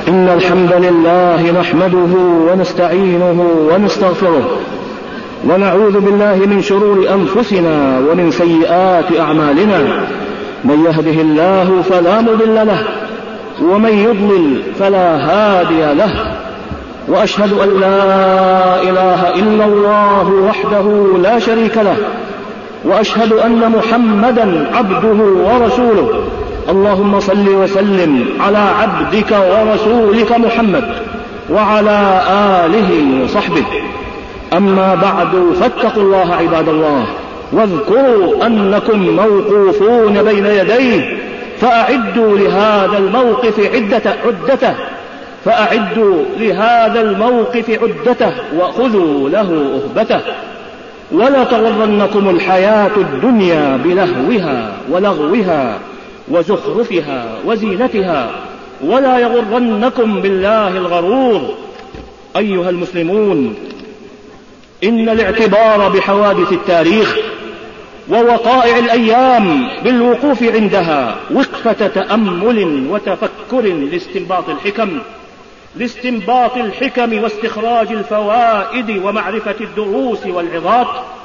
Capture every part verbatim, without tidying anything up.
إن الحمد لله نحمده ونستعينه ونستغفره ونعوذ بالله من شرور أنفسنا ومن سيئات أعمالنا. من يهده الله فلا مضل له ومن يضلل فلا هادي له، وأشهد أن لا إله إلا الله وحده لا شريك له، وأشهد أن محمدا عبده ورسوله. اللهم صل وسلم على عبدك ورسولك محمد وعلى آله وصحبه. أما بعد، فاتقوا الله عباد الله، واذكروا أنكم موقوفون بين يديه، فأعدوا لهذا الموقف عدة عدته فأعدوا لهذا الموقف عدته وخذوا له أهبته. ولا تغرنكم الحياة الدنيا بلهوها ولغوها وزخرفها وزينتها، ولا يغرنكم بالله الغرور. أيها المسلمون، إن الاعتبار بحوادث التاريخ ووقائع الأيام بالوقوف عندها وقفة تأمل وتفكر لاستنباط الحكم لاستنباط الحكم واستخراج الفوائد ومعرفة الدروس والعظات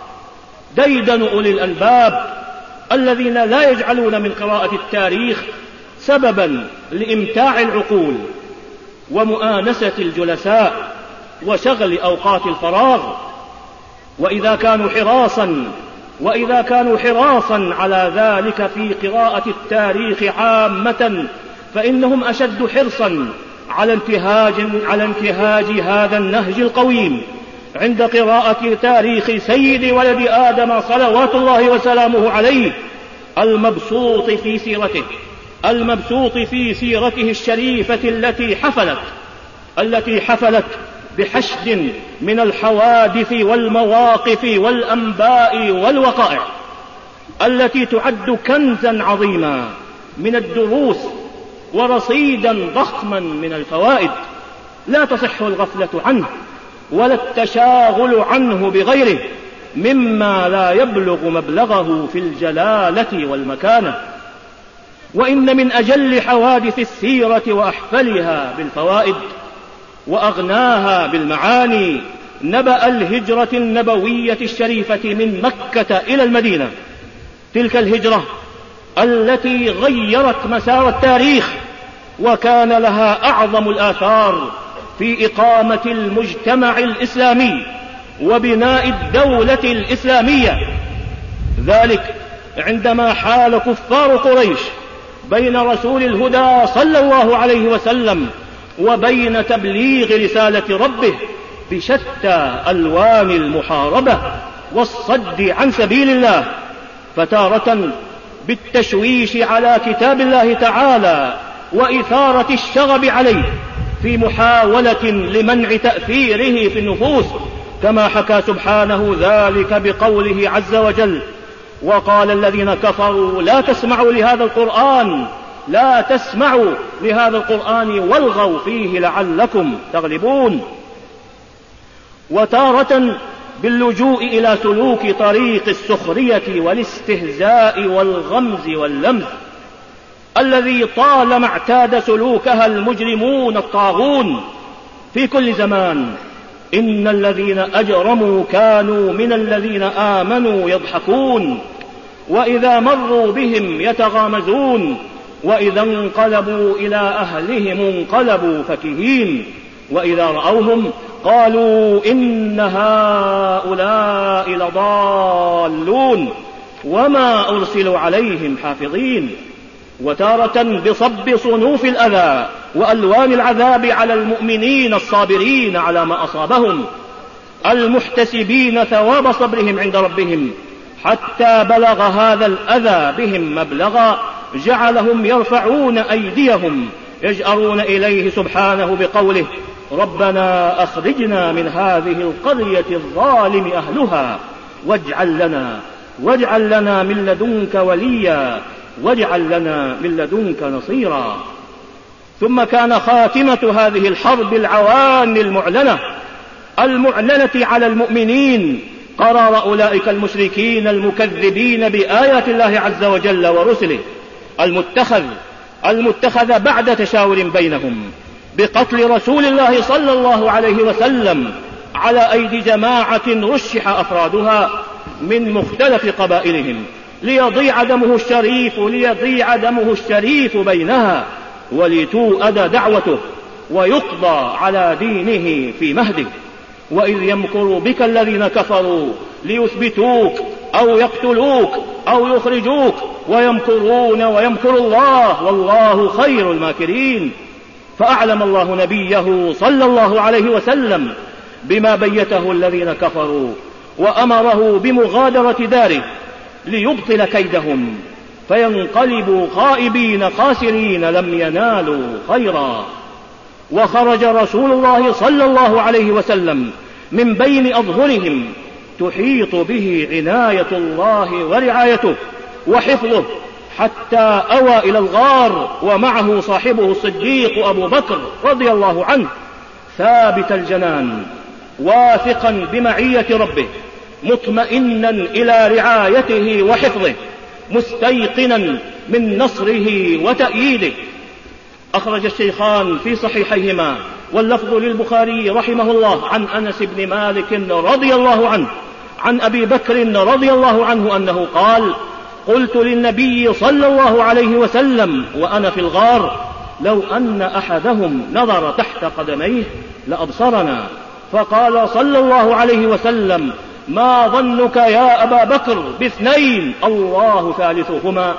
ديدن أولي الألباب الذين لا يجعلون من قراءة التاريخ سببا لإمتاع العقول ومؤانسة الجلساء وشغل أوقات الفراغ. وإذا كانوا حراسا وإذا كانوا حراسا على ذلك في قراءة التاريخ عامة، فإنهم أشد حرصا على انتهاج على انتهاج هذا النهج القويم عند قراءة تاريخ سيد ولد آدم صلوات الله وسلامه عليه، المبسوط في سيرته المبسوط في سيرته الشريفة التي حفلت التي حفلت بحشد من الحوادث والمواقف والأنباء والوقائع، التي تعد كنزا عظيما من الدروس ورصيدا ضخما من الفوائد، لا تصح الغفلة عنه ولا التشاغل عنه بغيره مما لا يبلغ مبلغه في الجلالة والمكانة. وإن من أجل حوادث السيرة وأحفلها بالفوائد وأغناها بالمعاني نبأ الهجرة النبوية الشريفة من مكة إلى المدينة، تلك الهجرة التي غيرت مسار التاريخ وكان لها أعظم الآثار في إقامة المجتمع الإسلامي وبناء الدولة الإسلامية. ذلك عندما حال كفار قريش بين رسول الهدى صلى الله عليه وسلم وبين تبليغ رسالة ربه بشتى ألوان المحاربة والصد عن سبيل الله، فتارة بالتشويش على كتاب الله تعالى وإثارة الشغب عليه في محاولة لمنع تأثيره في النفوس، كما حكى سبحانه ذلك بقوله عز وجل: وقال الذين كفروا لا تسمعوا لهذا القرآن لا تسمعوا لهذا القرآن والغوا فيه لعلكم تغلبون. وتارة باللجوء إلى سلوك طريق السخرية والاستهزاء والغمز واللمز الذي طالما اعتاد سلوكها المجرمون الطاغون في كل زمان. إن الذين أجرموا كانوا من الذين آمنوا يضحكون، وإذا مروا بهم يتغامزون، وإذا انقلبوا إلى أهلهم انقلبوا فكهين، وإذا رأوهم قالوا إن هؤلاء لضالون وما أرسلوا عليهم حافظين. وتارة بصب صنوف الأذى وألوان العذاب على المؤمنين الصابرين على ما أصابهم المحتسبين ثواب صبرهم عند ربهم، حتى بلغ هذا الأذى بهم مبلغا جعلهم يرفعون أيديهم يجأرون إليه سبحانه بقوله: ربنا أخرجنا من هذه القرية الظالم أهلها واجعل لنا واجعل لنا من لدنك وليا واجعل لنا من لدنك نصيرا. ثم كان خاتمة هذه الحرب العوان المعلنة المعلنة على المؤمنين قرار أولئك المشركين المكذبين بآيات الله عز وجل ورسله المتخذ المتخذ بعد تشاور بينهم بقتل رسول الله صلى الله عليه وسلم على أيدي جماعة رشح أفرادها من مختلف قبائلهم ليضيع دمه الشريف ليضيع دمه الشريف بينها ولتؤد دعوته ويقضى على دينه في مهده. وإذ يمكر بك الذين كفروا ليثبتوك أو يقتلوك أو يخرجوك ويمكرون ويمكر الله والله خير الماكرين. فأعلم الله نبيه صلى الله عليه وسلم بما بيته الذين كفروا وأمره بمغادرة داره ليبطل كيدهم فينقلبوا خائبين خاسرين لم ينالوا خيرا. وخرج رسول الله صلى الله عليه وسلم من بين أظهرهم تحيط به عناية الله ورعايته وحفظه حتى أوى إلى الغار ومعه صاحبه الصديق أبو بكر رضي الله عنه ثابت الجنان واثقا بمعية ربه مطمئنا إلى رعايته وحفظه مستيقنا من نصره وتأييده. أخرج الشيخان في صحيحيهما واللفظ للبخاري رحمه الله عن أنس بن مالك رضي الله عنه عن أبي بكر رضي الله عنه أنه قال: قلت للنبي صلى الله عليه وسلم وأنا في الغار: لو أن أحدهم نظر تحت قدميه لأبصرنا. فقال صلى الله عليه وسلم: ما ظنك يا أبا بكر باثنين الله ثالثهما.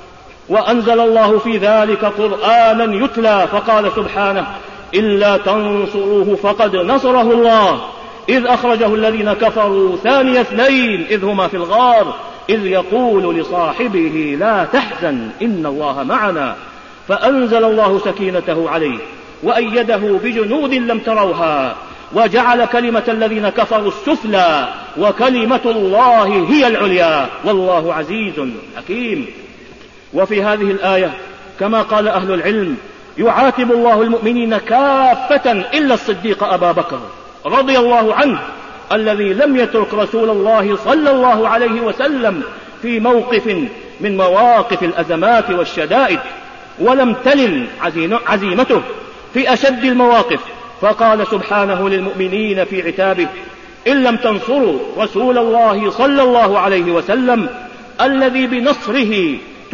وأنزل الله في ذلك قرآنا يتلى فقال سبحانه: إلا تنصروه فقد نصره الله إذ أخرجه الذين كفروا ثاني اثنين إذ هما في الغار إذ يقول لصاحبه لا تحزن إن الله معنا. فأنزل الله سكينته عليه وأيده بجنود لم تروها وجعل كلمة الذين كفروا السفلى وكلمة الله هي العليا والله عزيز حكيم. وفي هذه الآية كما قال أهل العلم يعاتب الله المؤمنين كافة إلا الصديق أبا بكر رضي الله عنه الذي لم يترك رسول الله صلى الله عليه وسلم في موقف من مواقف الأزمات والشدائد ولم تلن عزيمته في أشد المواقف. فقال سبحانه للمؤمنين في عتابه: إن لم تنصروا رسول الله صلى الله عليه وسلم الذي بنصره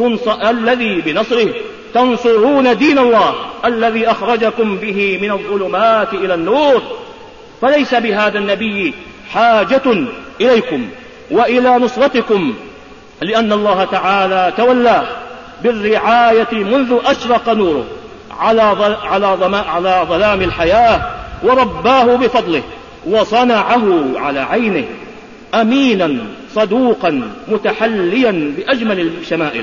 الذي بنصره تنصرون دين الله الذي أخرجكم به من الظلمات إلى النور. فليس بهذا النبي حاجة إليكم وإلى نصرتكم لأن الله تعالى تولاه بالرعاية منذ أشرق نوره على على ظلام الحياة ورباه بفضله وصنعه على عينه أمينا صدوقا متحليا بأجمل الشمائل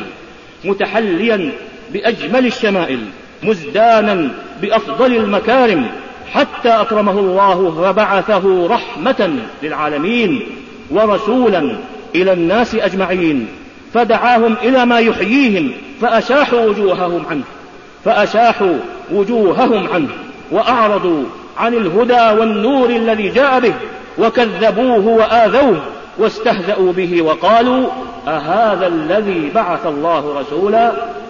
متحليا بأجمل الشمائل مزدانا بأفضل المكارم حتى أكرمه الله وبعثه رحمة للعالمين ورسولا إلى الناس أجمعين فدعاهم إلى ما يحييهم فأشاحوا وجوههم عنه فأشاحوا وجوههم عنه وأعرضوا عن الهدى والنور الذي جاء به وكذبوه وآذوه واستهزأوا به وقالوا: أهذا الذي بعث الله رسولا؟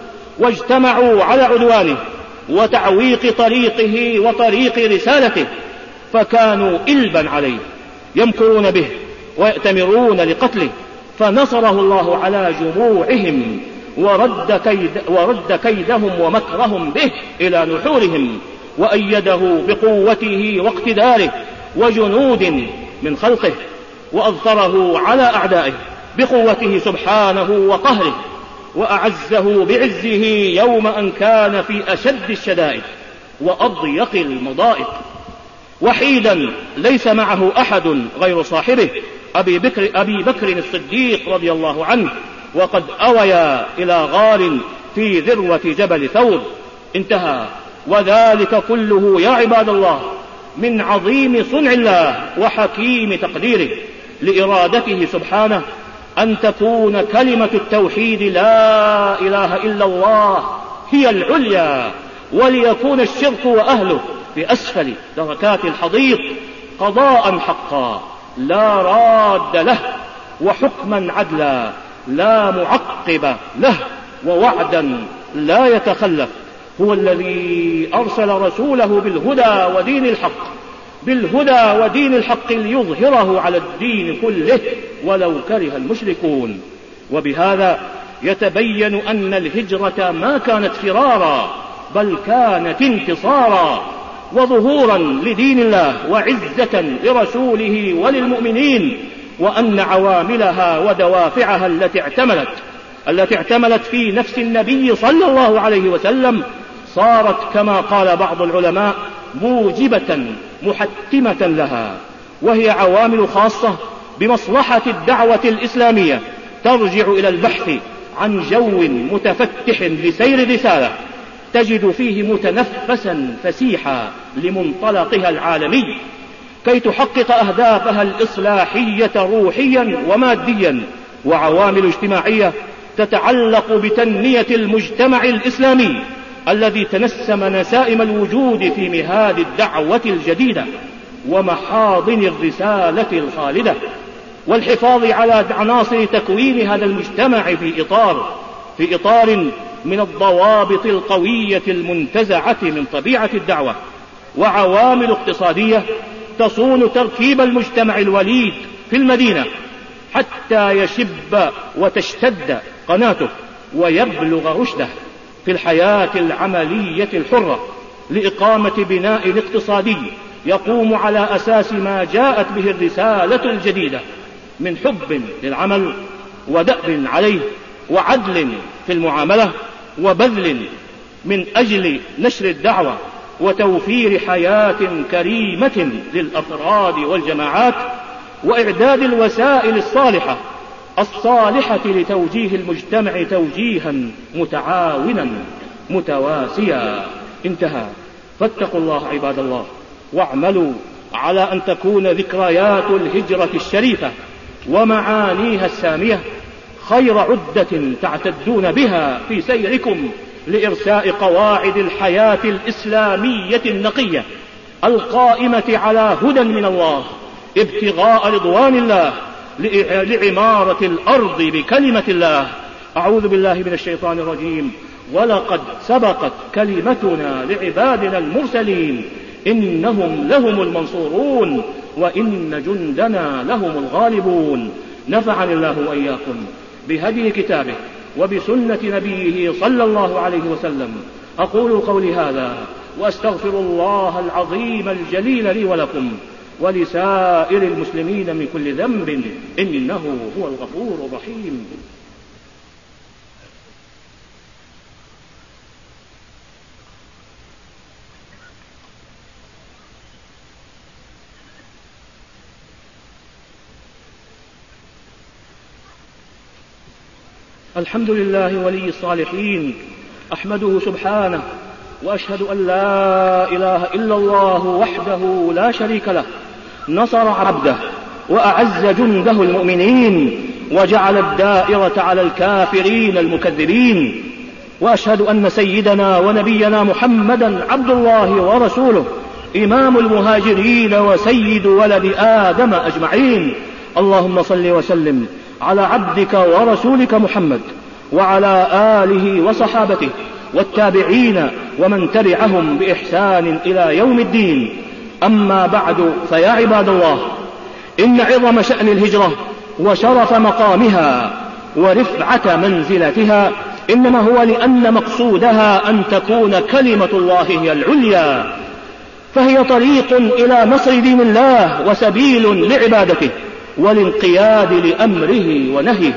واجتمعوا على عدوانه وتعويق طريقه وطريق رسالته فكانوا إلبا عليه يمكرون به ويأتمرون لقتله فنصره الله على جموعهم ورد, كيد ورد كيدهم ومكرهم به إلى نحورهم وأيده بقوته واقتداره وجنود من خلقه وأظفره على أعدائه بقوته سبحانه وقهره وأعزه بعزه يوم أن كان في أشد الشدائد وأضيق المضائق وحيدا ليس معه أحد غير صاحبه أبي بكر, أبي بكر الصديق رضي الله عنه وقد أويا إلى غار في ذروة جبل ثور. انتهى. وذلك كله يا عباد الله من عظيم صنع الله وحكيم تقديره لإرادته سبحانه أن تكون كلمة التوحيد لا إله إلا الله هي العليا وليكون الشرك وأهله في أسفل دركات الحضيض قضاء حقا لا راد له وحكما عدلا لا معقب له ووعدا لا يتخلف هو الذي أرسل رسوله بالهدى ودين الحق بالهدى ودين الحق ليظهره على الدين كله ولو كره المشركون. وبهذا يتبين أن الهجرة ما كانت فرارا بل كانت انتصارا وظهورا لدين الله وعزة لرسوله وللمؤمنين، وأن عواملها ودوافعها التي اعتملت التي اعتملت في نفس النبي صلى الله عليه وسلم صارت كما قال بعض العلماء موجبة محتمة لها، وهي عوامل خاصة بمصلحة الدعوة الإسلامية ترجع إلى البحث عن جو متفتح لسير الرسالة تجد فيه متنفسا فسيحا لمنطلقها العالمي كي تحقق أهدافها الإصلاحية روحيا وماديا، وعوامل اجتماعية تتعلق بتنمية المجتمع الإسلامي الذي تنسم نسائم الوجود في مهاد الدعوة الجديدة ومحاضن الرسالة الخالدة، والحفاظ على عناصر تكوين هذا المجتمع في إطار في إطار من الضوابط القوية المنتزعة من طبيعة الدعوة، وعوامل اقتصادية تصون تركيب المجتمع الوليد في المدينة حتى يشب وتشتد قناته ويبلغ رشده في الحياة العملية الحرة لإقامة بناء اقتصادي يقوم على أساس ما جاءت به الرسالة الجديدة من حب للعمل ودأب عليه وعدل في المعاملة وبذل من أجل نشر الدعوة وتوفير حياة كريمة للأفراد والجماعات، وإعداد الوسائل الصالحة الصالحة لتوجيه المجتمع توجيها متعاونا متواسيا. انتهى. فاتقوا الله عباد الله واعملوا على أن تكون ذكريات الهجرة الشريفة ومعانيها السامية خير عدة تعتدون بها في سيركم لإرساء قواعد الحياة الإسلامية النقية القائمة على هدى من الله ابتغاء رضوان الله لعمارة الأرض بكلمة الله. أعوذ بالله من الشيطان الرجيم. ولقد سبقت كلمتنا لعبادنا المرسلين إنهم لهم المنصورون وإن جندنا لهم الغالبون. نفعني الله وإياكم بهدي كتابه وبسنة نبيه صلى الله عليه وسلم. أقول قولي هذا وأستغفر الله العظيم الجليل لي ولكم ولسائر المسلمين من كل ذنب إنه هو الغفور الرحيم. الحمد لله ولي الصالحين، أحمده سبحانه وأشهد أن لا إله إلا الله وحده لا شريك له، نصر عبده وأعز جنده المؤمنين وجعل الدائرة على الكافرين المكذبين. وأشهد أن سيدنا ونبينا محمدا عبد الله ورسوله إمام المهاجرين وسيد ولد آدم أجمعين. اللهم صل وسلم على عبدك ورسولك محمد وعلى آله وصحابته والتابعين ومن تبعهم بإحسان إلى يوم الدين. أما بعد، فيا عباد الله، إن عظم شأن الهجرة وشرف مقامها ورفعة منزلتها إنما هو لأن مقصودها أن تكون كلمة الله هي العليا، فهي طريق إلى نصر دين الله وسبيل لعبادته والانقياد لأمره ونهيه.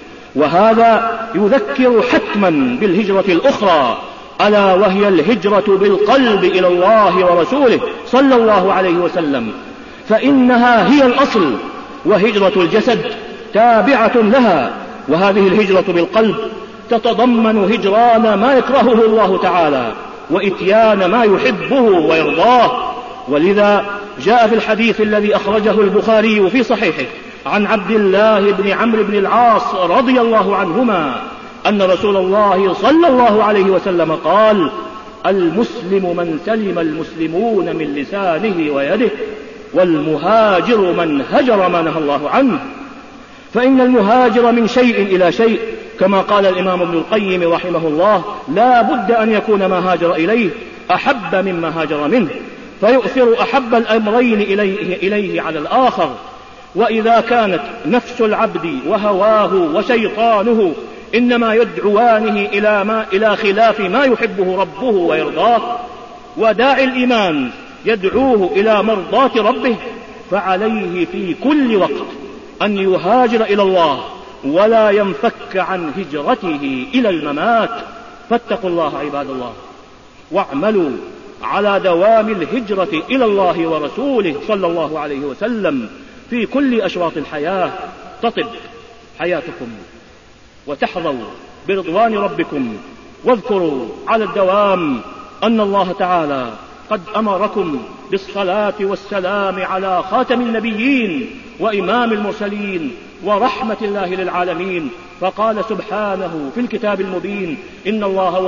وهذا يذكر حتما بالهجرة الأخرى، ألا وهي الهجرة بالقلب إلى الله ورسوله صلى الله عليه وسلم، فإنها هي الأصل، وهجرة الجسد تابعة لها. وهذه الهجرة بالقلب تتضمن هجران ما يكرهه الله تعالى وإتيان ما يحبه ويرضاه. ولذا جاء في الحديث الذي أخرجه البخاري في صحيحه عن عبد الله بن عمرو بن العاص رضي الله عنهما أن رسول الله صلى الله عليه وسلم قال: المسلم من سلم المسلمون من لسانه ويده، والمهاجر من هجر ما نهى الله عنه. فإن المهاجر من شيء إلى شيء كما قال الإمام ابن القيم رحمه الله: لا بد أن يكون ما هاجر إليه أحب مما هاجر منه، فيؤثر أحب الأمرين إليه, إليه على الآخر. وإذا كانت نفس العبد وهواه وشيطانه إنما يدعوانه إلى, ما إلى خلاف ما يحبه ربه ويرضاه، وداعي الإيمان يدعوه إلى مرضاة ربه، فعليه في كل وقت أن يهاجر إلى الله ولا ينفك عن هجرته إلى الممات. فاتقوا الله عباد الله، واعملوا على دوام الهجرة إلى الله ورسوله صلى الله عليه وسلم في كل أشواط الحياة. تطب حياتكم وتحظوا برضوان ربكم، واذكروا على الدوام أن الله تعالى قد أمركم بالصلاة والسلام على خاتم النبيين وإمام المرسلين ورحمة الله للعالمين، فقال سبحانه في الكتاب المبين: إن الله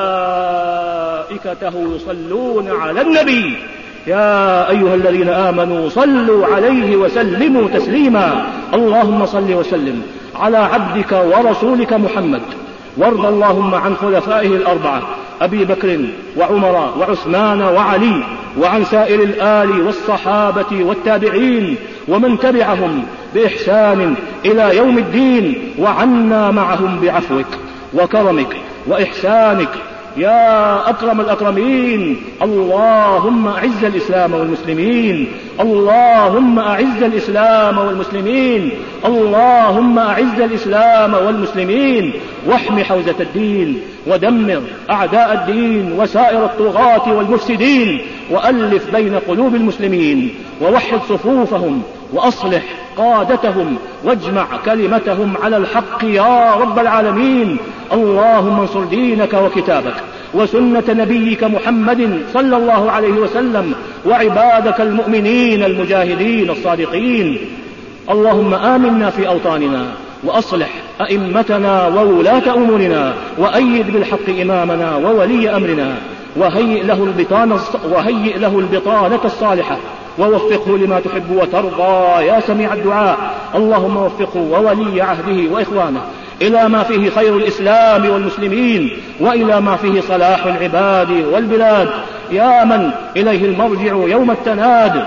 وملائكته يصلون على النبي يا أيها الذين آمنوا صلوا عليه وسلموا تسليما. اللهم صل وسلم على عبدك ورسولك محمد، وارض اللهم عن خلفائه الأربعة أبي بكر وعمر وعثمان وعلي، وعن سائر الآل والصحابة والتابعين ومن تبعهم بإحسان إلى يوم الدين، وعنا معهم بعفوك وكرمك وإحسانك يا أكرم الأكرمين. اللهم أعز الإسلام والمسلمين، اللهم أعز الإسلام والمسلمين، اللهم أعز الإسلام والمسلمين، واحم حوزة الدين، ودمر أعداء الدين وسائر الطغاة والمفسدين، وألف بين قلوب المسلمين، ووحد صفوفهم، وأصلح قادتهم، واجمع كلمتهم على الحق يا رب العالمين. اللهم انصر دينك وكتابك وسنة نبيك محمد صلى الله عليه وسلم، وعبادك المؤمنين المجاهدين الصادقين. اللهم آمنا في أوطاننا، وأصلح أئمتنا وولاة أمورنا، وأيد بالحق إمامنا وولي أمرنا، وهيئ له البطانة, وهيئ له البطانة الصالحة، ووفقه لما تحب وترضى يا سميع الدعاء. اللهم وفقه وولي عهده وإخوانه إلى ما فيه خير الإسلام والمسلمين، وإلى ما فيه صلاح العباد والبلاد، يا من إليه المرجع يوم التناد.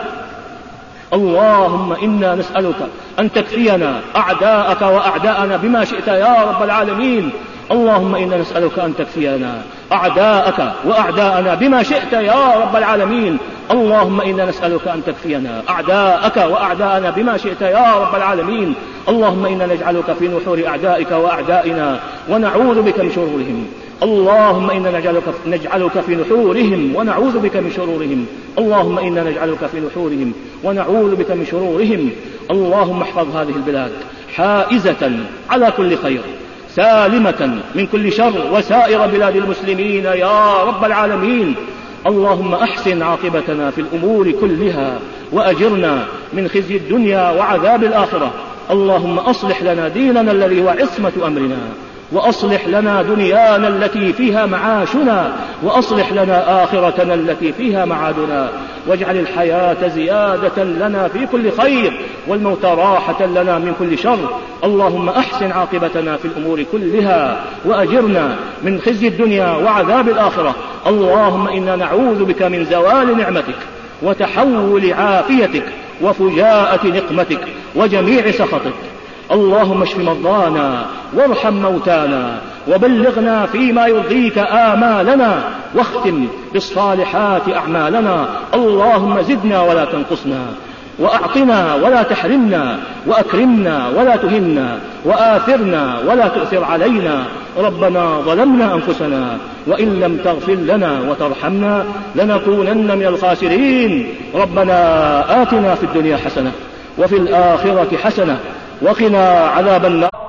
اللهم إنا نسألك أن تكفينا أعداءك وأعداءنا بما شئت يا رب العالمين. اللهم إنا نسألك أن تكفينا أعداءك وأعداءنا بما شئت يا رب العالمين. اللهم إنا نسألك أن تكفينا أعداءك وأعداءنا بما شئت يا رب العالمين. اللهم إنا نجعلك في نحور أعدائك وأعدائنا، ونعوذ بك من شرورهم. اللهم إنا نجعلك, نجعلك في نحورهم ونعوذ بك من شرورهم. اللهم إنا نجعلك في نحورهم ونعوذ بك من شرورهم. اللهم احفظ هذه البلاد حائزة على كل خير، سالمة من كل شر، وسائر بلاد المسلمين يا رب العالمين. اللهم أحسن عاقبتنا في الأمور كلها، وأجرنا من خزي الدنيا وعذاب الآخرة. اللهم أصلح لنا ديننا الذي هو عصمة أمرنا، وأصلح لنا دنيانا التي فيها معاشنا، وأصلح لنا آخرتنا التي فيها معادنا، واجعل الحياة زيادة لنا في كل خير، والموت راحة لنا من كل شر. اللهم أحسن عاقبتنا في الأمور كلها، وأجرنا من خزي الدنيا وعذاب الآخرة. اللهم إنا نعوذ بك من زوال نعمتك، وتحول عافيتك، وفجاءة نقمتك، وجميع سخطك. اللهم اشف مرضانا، وارحم موتانا، وبلغنا فيما يرضيك آمالنا، واختم بالصالحات أعمالنا. اللهم زدنا ولا تنقصنا، وأعطنا ولا تحرمنا، وأكرمنا ولا تهنا، وآثرنا ولا تؤثر علينا. ربنا ظلمنا أنفسنا، وإن لم تغفر لنا وترحمنا لنكونن من الخاسرين. ربنا آتنا في الدنيا حسنة، وفي الآخرة حسنة، وقنا عذاب النار.